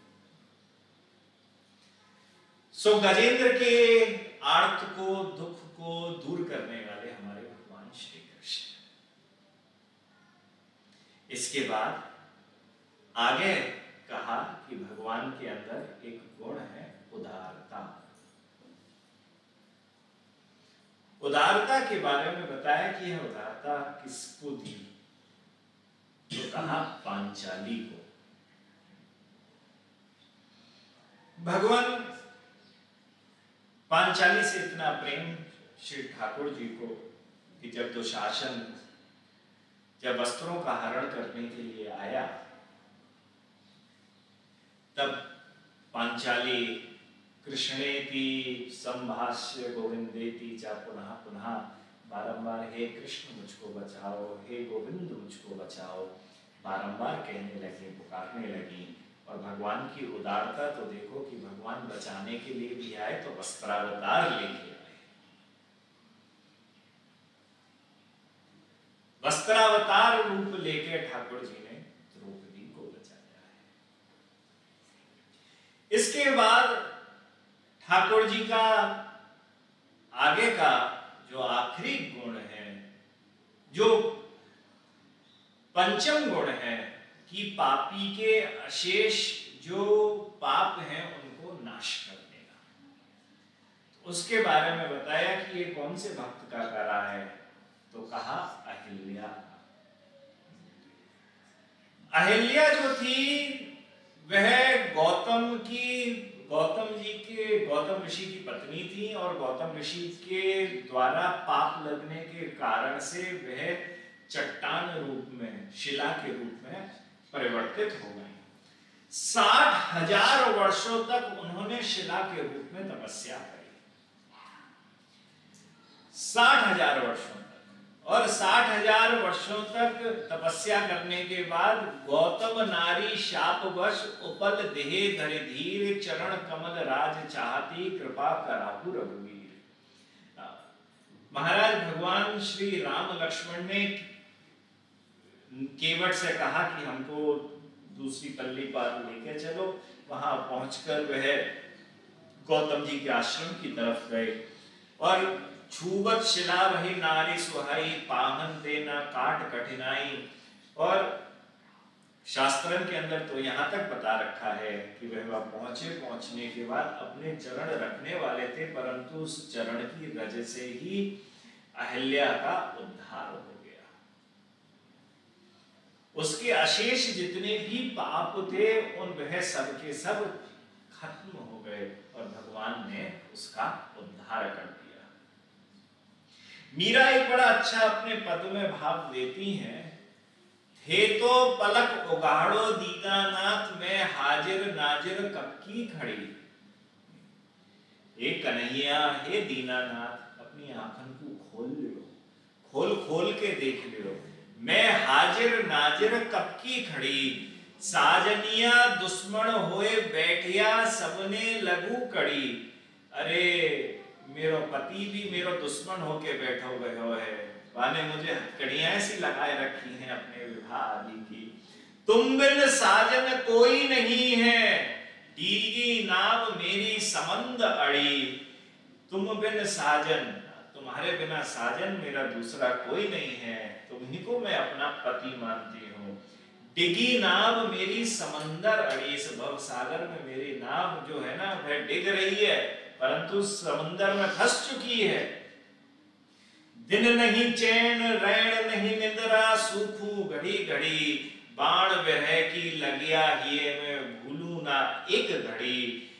सो गजेंद्र के आर्त को दुख को दूर करने वाले हमारे भगवान श्री कृष्ण। इसके बाद आगे कहा कि भगवान के अंदर एक गुण है उदारता। उदारता के बारे में बताया कि यह उदारता किसको दी? तो कहा पांचाली को। भगवान पांचाली से इतना प्रेम श्री ठाकुर जी को कि जब दुशासन जब वस्त्रों का हरण करने के लिए आया तब पांचाली कृष्णेति संभाष्य गोविंदेति चा पुनः पुनः बारंबार हे कृष्ण मुझको बचाओ, हे गोविंद मुझको बचाओ बारंबार कहने लगी, पुकारने लगी। और भगवान की उदारता तो देखो कि भगवान बचाने के लिए भी आए तो वस्त्रावतार लेके आए। वस्त्रावतार रूप लेके ठाकुर जी ने द्रौपदी को बचाया है। इसके बाद ठाकुर जी का आगे का जो आखिरी गुण है, जो पंचम गुण है कि पापी के अशेष जो पाप हैं उनको नाश कर देगा। तो उसके बारे में बताया कि ये कौन से भक्त का करा है, तो कहा अहिल्या। अहिल्या जो थी वह गौतम की गौतम जी के गौतम ऋषि की पत्नी थी और गौतम ऋषि के द्वारा पाप लगने के कारण से वह चट्टान रूप में, शिला के रूप में परिवर्तित हो गई। साठ हजार वर्षों तक उन्होंने शिला के रूप में तपस्या करी, साठ हजार वर्षों तक। और साठ हजार वर्षों तक तपस्या करने के बाद गौतम नारी शापवश उपल देहे धरि धीर चरण कमल राज चाहती कृपा कराहु रघुवीर। महाराज भगवान श्री राम लक्ष्मण ने केवट से कहा कि हमको दूसरी पल्ली पार लेके चलो। वहां पहुंचकर वह गौतम जी के आश्रम की तरफ गए और छूबत शिला वही नारी सुहाई पाहन देना काट कठिनाई। और शास्त्रन के अंदर तो यहाँ तक बता रखा है कि वह वह पहुंचे, पहुंचने के बाद अपने चरण रखने वाले थे, परंतु उस चरण की रज से ही अहिल्या का उद्धार हो गया। उसके अशेष जितने भी पाप थे उन वह सब के सब खत्म हो गए और भगवान ने उसका उद्धार कर दिया। मीरा एक बड़ा अच्छा अपने पद में भाव देती हैं, थे तो पलक उगाड़ो दीनानाथ में हाजिर नाजिर कब की खड़ी। हे कन्हैया, हे दीनानाथ, अपनी आंखन को खोल लो, खोल खोल के देख लो, मैं हाजिर नाजिर कब की खड़ी। साजनिया दुश्मन होए बैठिया सबने लगू कड़ी। अरे मेरो पति भी मेरो दुश्मन होके बैठो गयो है, वाने मुझे हथकड़ियां ऐसी लगाए रखी हैं अपने विवाह आदि की। तुम बिन साजन कोई नहीं है, डीगी नाव मेरी समंद अड़ी। तुम बिन साजन, तुम्हारे बिना साजन मेरा दूसरा कोई नहीं है, तुम्ही को मैं अपना पति मानती हूँ। डिगी नाव मेरी समंदर अड़ी, इस भव सागर में मेरी नाव जो है ना वह डिग रही है, परंतु समंदर में फंस चुकी है। दिन नहीं चैन रैन नहीं निद्रा, सूखू घड़ी घड़ी बाण विरह की लगिया हिये में भूलू ना एक घड़ी।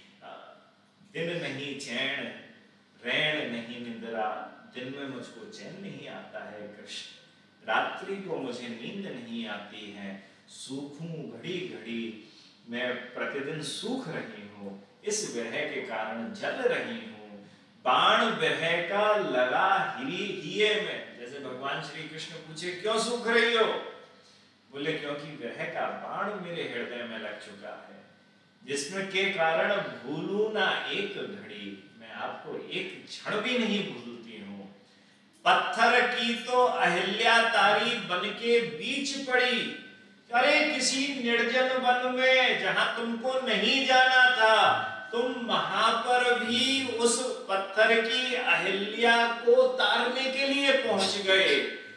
दिन नहीं चैन रैन नहीं निद्रा, दिन में मुझको चैन नहीं आता है कृष्ण, रात्रि को मुझे नींद नहीं आती है। सूखू घड़ी घड़ी, मैं प्रतिदिन सूख रही हूँ, इस विरह के कारण जल रही हूँ। बाण विरह का लगा हिरी हिये में, जैसे भगवान श्री कृष्ण पूछे क्यों सूख रही हो, बोले क्योंकि विरह का बाण मेरे हृदय में लग चुका है, जिसमें के कारण भूलू ना एक घड़ी, मैं आपको एक क्षण भी नहीं भूलती हूँ। पत्थर की तो अहिल्या तारी बन के बीच पड़ी। अरे किसी निर्जन वन में जहां तुमको नहीं जाना था, तुम वहां पर भी उस पत्थर की अहिल्या को तारने के लिए पहुंच गए।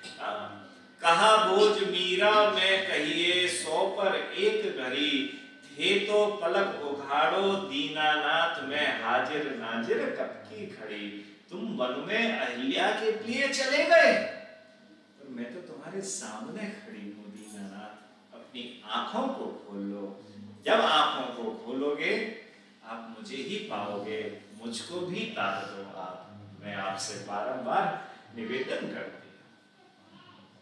कहा बोझ मीरा मैं कहिए सौ पर एक घड़ी, थे तो पलक उघाड़ो दीनानाथ में हाजिर नाजिर कब की खड़ी। तुम वन में अहिल्या के लिए चले गए, पर मैं तो तुम्हारे सामने खड़ी हूँ दीनानाथ, अपनी आंखों को खोल लो। जब आंखों को खोलोगे आप मुझे ही पाओगे, मुझको भी तार दो आप, मैं आपसे बारंबार निवेदन करती हूँ।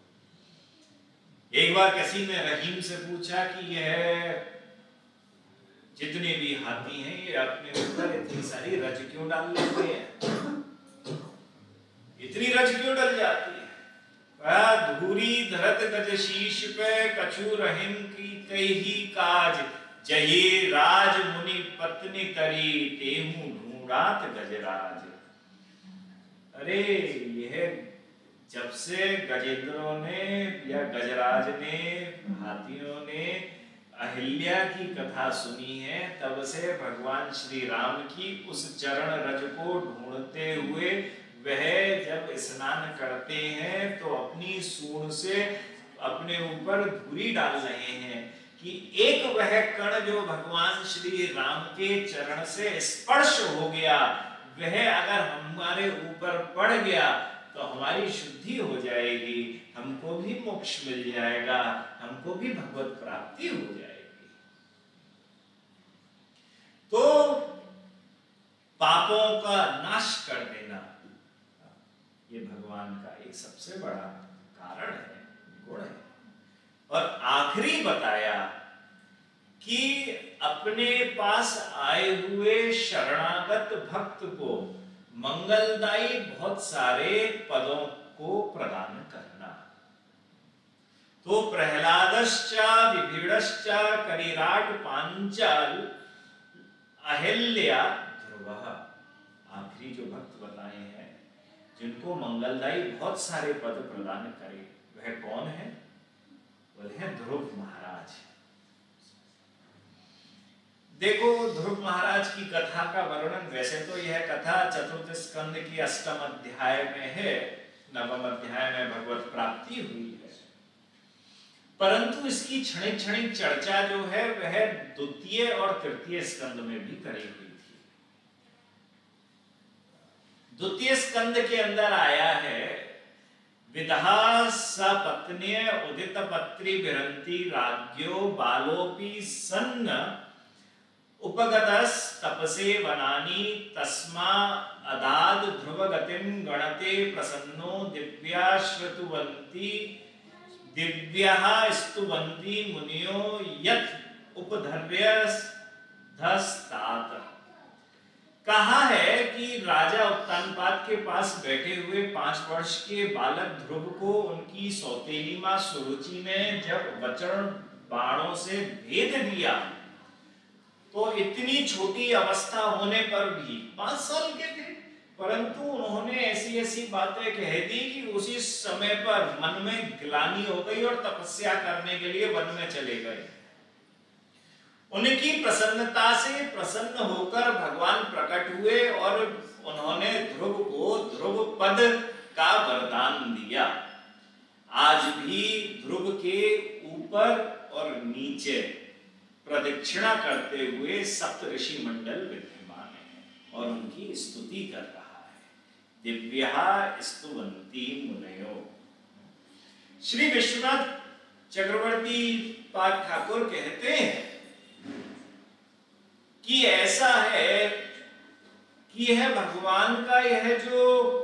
एक बार किसी ने रहीम से पूछा कि यह जितने भी हाथी हैं ये अपने ऊपर इतनी सारी रज क्यों डाल लेते हैं, इतनी रज क्यों डल जाती है। धूरी धरत गज शीश पे कछु रहीम की कई काज, जही राज मुनि पत्नी करी तेहू ढूंढात गजराज। अरे यह जब से गजेंद्रों ने या गजराज ने हाथियों ने अहिल्या की कथा सुनी है, तब से भगवान श्री राम की उस चरण रज को ढूंढते हुए वह जब स्नान करते हैं तो अपनी सूंड से अपने ऊपर धूली डाल रहे हैं कि एक वह कण जो भगवान श्री राम के चरण से स्पर्श हो गया, वह अगर हमारे ऊपर पड़ गया तो हमारी शुद्धि हो जाएगी, हमको भी मोक्ष मिल जाएगा, हमको भी भगवत प्राप्ति हो जाएगी। तो पापों का नाश कर देना ये भगवान का एक सबसे बड़ा कारण है, गुण है। और आखिरी बताया कि अपने पास आए हुए शरणागत भक्त को मंगलदायी बहुत सारे पदों को प्रदान करना। तो प्रहलादश्चा विभीडश्चा करिराट पांचाल अहिल्या ध्रुवः, आखिरी जो भक्त बताए हैं जिनको मंगलदायी बहुत सारे पद प्रदान करे, वह कौन है? वह है ध्रुव महाराज। देखो, ध्रुव महाराज की कथा का वर्णन, वैसे तो यह कथा चतुर्थ स्कंद की अष्टम अध्याय में है, नवम अध्याय में भगवत प्राप्ति हुई है, परंतु इसकी क्षणिक क्षणिक चर्चा जो है वह द्वितीय और तृतीय स्कंद में भी करी हुई थी। द्वितीय स्कंद के अंदर आया है, विदहा सपत्न्य उदित पत्री विरंती राज्यो बालोपि सन्न उपगतस तपसे वनानि तस्मा अदाद ध्रुव गतिम गणते प्रसन्नो दिव्या श्रुतवंती दिव्यः स्तुवन्ति मुनियो यत् उपधर्यधस्तात। कहा है कि राजा उत्तानपाद के पास बैठे हुए पांच वर्ष के बालक ध्रुव को उनकी सौतेली मां सुरुचि ने जब वचन बाणों से भेद दिया, तो इतनी छोटी अवस्था होने पर भी, पांच साल के थे, परंतु उन्होंने ऐसी ऐसी बातें कह दी कि उसी समय पर मन में ग्लानि हो गई और तपस्या करने के लिए वन में चले गए। उनकी प्रसन्नता से प्रसन्न होकर भगवान प्रकट हुए और उन्होंने ध्रुव को ध्रुव पद का वरदान दिया। आज भी ध्रुव के ऊपर और नीचे प्रदक्षिणा करते हुए सप्त ऋषि मंडल विद्यमान है और उनकी स्तुति कर रहा है। दिव्या स्तुवंती मुनयो। श्री विश्वनाथ चक्रवर्ती पाद ठाकुर कहते हैं कि ऐसा है कि यह भगवान का यह जो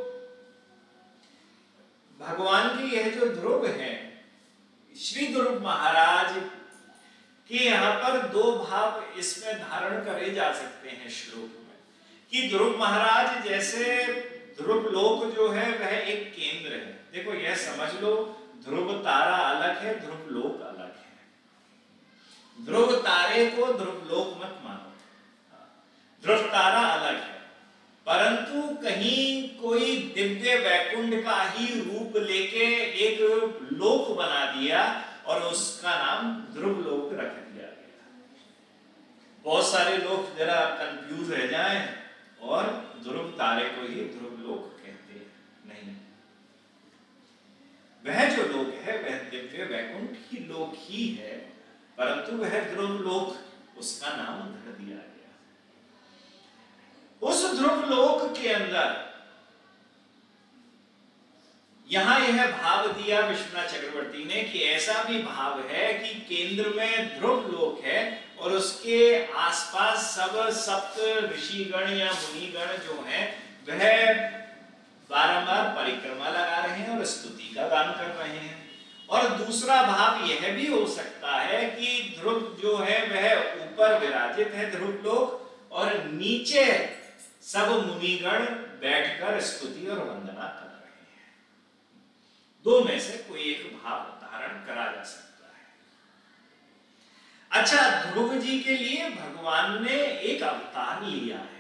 भगवान की यह जो ध्रुव है, श्री ध्रुव महाराज कि यहाँ पर दो भाव इसमें धारण करे जा सकते हैं श्लोक में, कि ध्रुव महाराज जैसे ध्रुव लोक जो है वह एक केंद्र है। देखो, यह समझ लो, ध्रुव तारा अलग है, ध्रुव लोक अलग है। ध्रुव तारे को ध्रुव लोक मत मानो, ध्रुव तारा अलग है, परंतु कहीं कोई दिव्य वैकुंठ का ही रूप लेके एक लोक बना दिया और उसका नाम ध्रुव लोक रख दिया गया। बहुत सारे लोग जरा कंफ्यूज रह जाएं और ध्रुव तारे को ही ध्रुव लोक कहते हैं। नहीं, वह जो लोक है वह दिव्य वैकुंठ ही लोक ही है, परंतु वह ध्रुव लोक, उसका नाम धर दिया गया। उस ध्रुव लोक के अंदर यहां यह भाव दिया विश्वनाथ चक्रवर्ती ने कि ऐसा भी भाव है कि केंद्र में ध्रुव लोक है और उसके आसपास सब सप्त ऋषिगण या मुनिगण जो हैं वह बारंबार परिक्रमा लगा रहे हैं और स्तुति का गान कर रहे हैं। और दूसरा भाव यह भी हो सकता है कि ध्रुव जो है वह ऊपर विराजित है ध्रुव लोक और नीचे सब मुनिगण बैठकर स्तुति और वंदना कर रहे हैं। दो में से कोई एक भाव धारण करा जा सकता है। अच्छा, ध्रुव जी के लिए भगवान ने एक अवतार लिया है।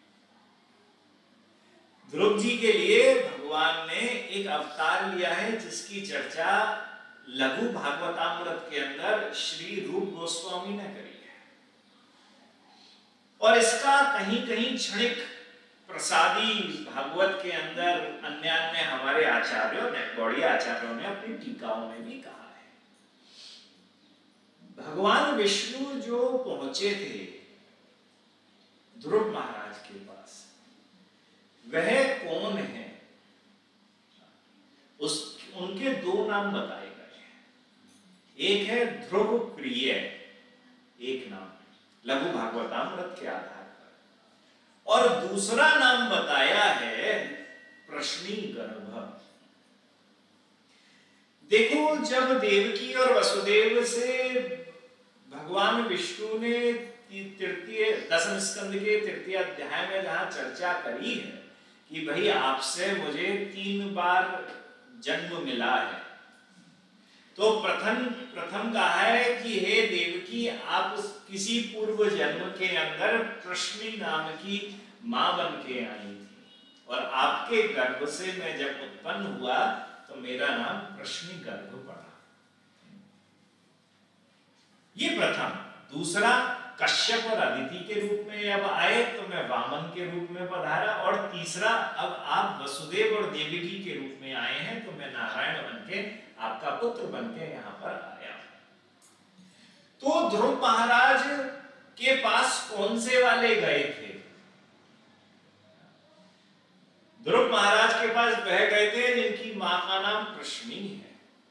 ध्रुव जी के लिए भगवान ने एक अवतार लिया है जिसकी चर्चा लघु भागवतामृत के अंदर श्री रूप गोस्वामी ने करी है और इसका कहीं कहीं क्षणिक प्रसादी भागवत के अंदर अन्य अन्य हमारे आचार्यों ने, गौड़ीय आचार्यों ने अपनी टीकाओं में भी कहा है। भगवान विष्णु जो पहुंचे थे ध्रुव महाराज के पास, वह कौन है? उस उनके दो नाम बताए गए हैं। एक है ध्रुव प्रिय, एक नाम लघु भागवतामृत के आधार पर, और दूसरा नाम बताया है प्रश्नी गर्भ। देखो, जब देवकी और वसुदेव से भगवान विष्णु ने तृतीय दसम स्कंद के तृतीय अध्याय में जहां चर्चा करी है कि भाई आपसे मुझे तीन बार जन्म मिला है, तो प्रथम प्रथम कहा है कि हे देवकी, आप किसी पूर्व जन्म के अंदर प्रश्नी नाम की मां बन के आई थी, और आपके गर्भ से मैं जब उत्पन्न हुआ तो मेरा नाम प्रश्नी गर्भ पड़ा। ये प्रथम। दूसरा, कश्यप और अदिति के रूप में अब आए तो मैं वामन के रूप में पधारा, और तीसरा, अब आप वसुदेव और देवकी के रूप में आए हैं तो मैं नारायण बन के आपका पुत्र बन के यहां पर आया। तो ध्रुव महाराज के पास कौन से वाले गए थे? ध्रुव महाराज के पास वह गए थे जिनकी मां का नाम प्रश्नी है,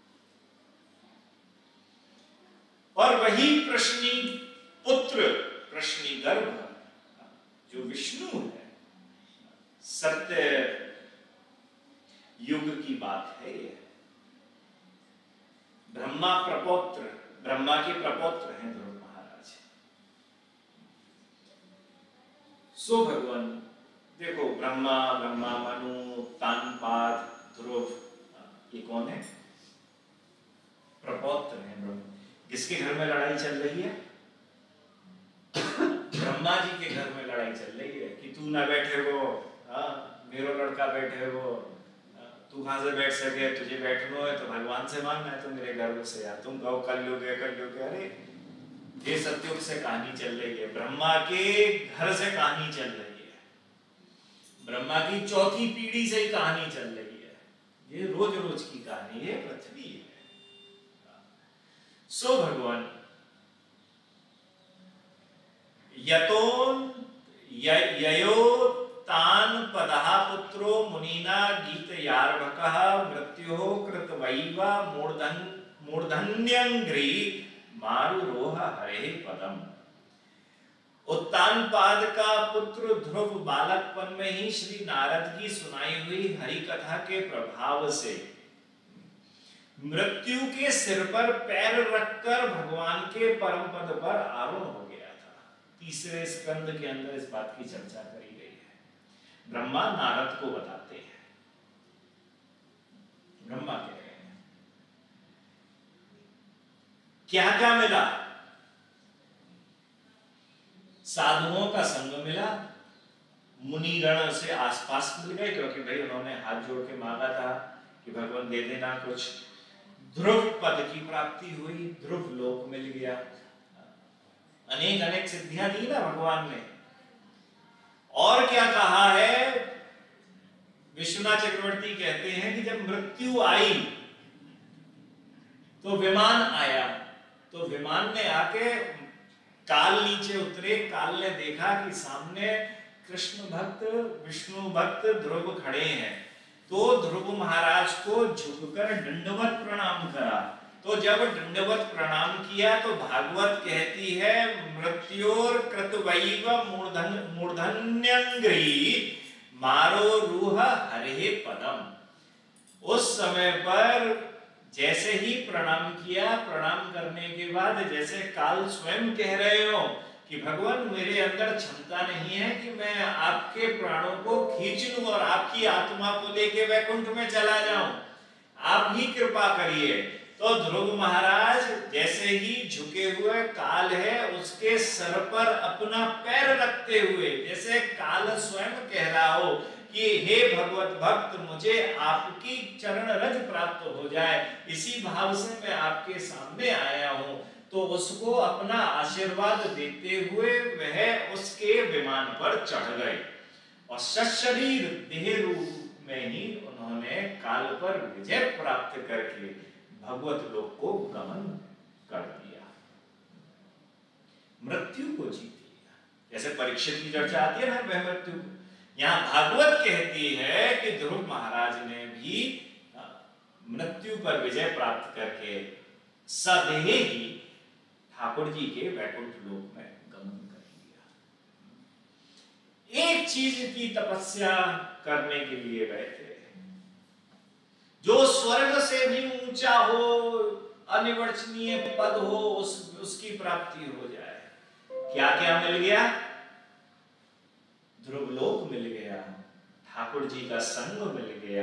और वही प्रश्नी पुत्र प्रश्नी गर्भ जो विष्णु है। सत्य युग की बात है यह। ब्रह्मा प्रपौत्र, ब्रह्मा के प्रपौत्र हैं ध्रुव महाराज। सो भगवान देखो, ब्रह्मा, ब्रह्मा, मनु, तानपाद, ध्रुव, ये कौन है? प्रपौत्र हैं ब्रह्मा। किसके घर में लड़ाई चल रही है? ब्रह्मा जी के घर में लड़ाई चल रही है कि तू ना बैठे हो, हाँ मेरो लड़का बैठे हो, तू कहां से बैठ सके, तुझे बैठना है तो भगवान से मांगना है, तो मेरे गर्भ से यार तुम कहो कर लोगे कर लोगे। अरे ये सत्युग से कहानी चल रही है, ब्रह्मा के घर से कहानी चल रही है, ब्रह्मा की चौथी पीढ़ी से ही कहानी चल रही है। ये रोज रोज की कहानी है, पृथ्वी है। सो भगवान यतोन ययो तान पदहा पुत्रो मुनीना गीत यार्भकः मृत्योः कृतवैवा मूर्धन मूर्धन्यंग्री मारुरोह हरे पदम। उत्तानपाद का पुत्र ध्रुव बालकपन में ही श्री नारद की सुनाई हुई हरि कथा के प्रभाव से मृत्यु के सिर पर पैर रखकर भगवान के परम पद पर आरूढ़ हो गया था। तीसरे स्कंद के अंदर इस बात की चर्चा करी गई है। ब्रह्मा नारद को बताते हैं, ब्रह्मा कह रहे हैं क्या क्या मिला? साधुओं का संग मिला, मुनि गण से आसपास मिल गए क्योंकि भाई उन्होंने हाथ जोड़ के मांगा था कि भगवान दे देना कुछ। ध्रुव पद की प्राप्ति हुई, ध्रुव लोक मिल गया, अनेक अनेक सिद्धियां दी ना भगवान ने। और क्या कहा है? विश्वनाथ चक्रवर्ती कहते हैं कि जब मृत्यु आई तो विमान आया, तो विमान ने आके काल नीचे उतरे, काल ने देखा कि सामने कृष्ण भक्त विष्णु भक्त ध्रुव खड़े हैं, तो ध्रुव महाराज को झुककर दंडवत प्रणाम करा। तो जब दंडवत प्रणाम किया तो भागवत कहती है मृत्योर कृतवैव मूर्धन मूर्धन्यंग्री मारो रूह हरे पदम। उस समय पर जैसे ही प्रणाम किया, प्रणाम करने के बाद जैसे काल स्वयं कह रहे हो कि भगवान मेरे अंदर क्षमता नहीं है कि मैं आपके प्राणों को खींच लूं और आपकी आत्मा को लेके वैकुंठ में चला जाऊं, आप ही कृपा करिए। तो ध्रुव महाराज जैसे ही झुके हुए काल है उसके सर पर अपना पैर रखते हुए, जैसे काल स्वयं कह रहा हो कि हे भगवत भक्त मुझे आपकी चरण रज प्राप्त हो जाए, इसी भाव से मैं आपके सामने आया हूं। तो उसको अपना आशीर्वाद देते हुए वह उसके विमान पर चढ़ गए और सशरीर देह रूप में ही उन्होंने काल पर विजय प्राप्त करके भगवत लोक को गमन कर दिया। मृत्यु को जीत लिया। जैसे परीक्षित की चर्चा आती है ना वह मृत्यु को, यहाँ भागवत कहती है कि ध्रुव महाराज ने भी मृत्यु पर विजय प्राप्त करके सदेह ही ठाकुर जी के वैकुंठ लोक में गमन कर लिया। एक चीज की तपस्या करने के लिए गए थे जो स्वर्ग से भी ऊंचा हो, अनिवर्चनीय पद हो, उस उसकी प्राप्ति हो जाए। क्या क्या मिल गया? ध्रुवलोक मिल गया, ठाकुर जी का संग मिल गया,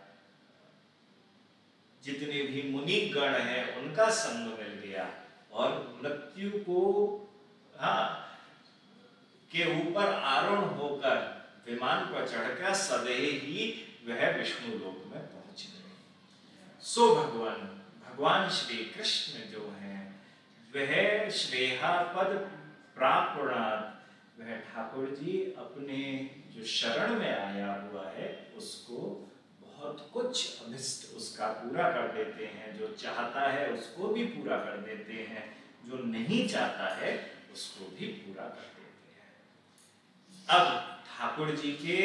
जितने भी मुनि गण हैं उनका संग मिल गया, और मृत्यु को हाँ के ऊपर आरोहण होकर विमान पर चढ़कर सदैव ही वह विष्णु लोक में पहुंच गए। सो भगवान भगवान श्री कृष्ण जो हैं वह श्रेहा पद प्राप्त, वह ठाकुर जी अपने जो शरण में आया हुआ है उसको बहुत कुछ अभिष्ट उसका पूरा कर देते हैं। जो चाहता है उसको भी पूरा कर देते हैं, जो नहीं चाहता है उसको भी पूरा कर देते हैं। अब ठाकुर जी के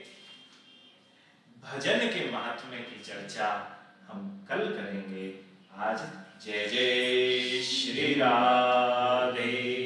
भजन के महात्म्य की चर्चा हम कल करेंगे। आज जय जय श्री राधे।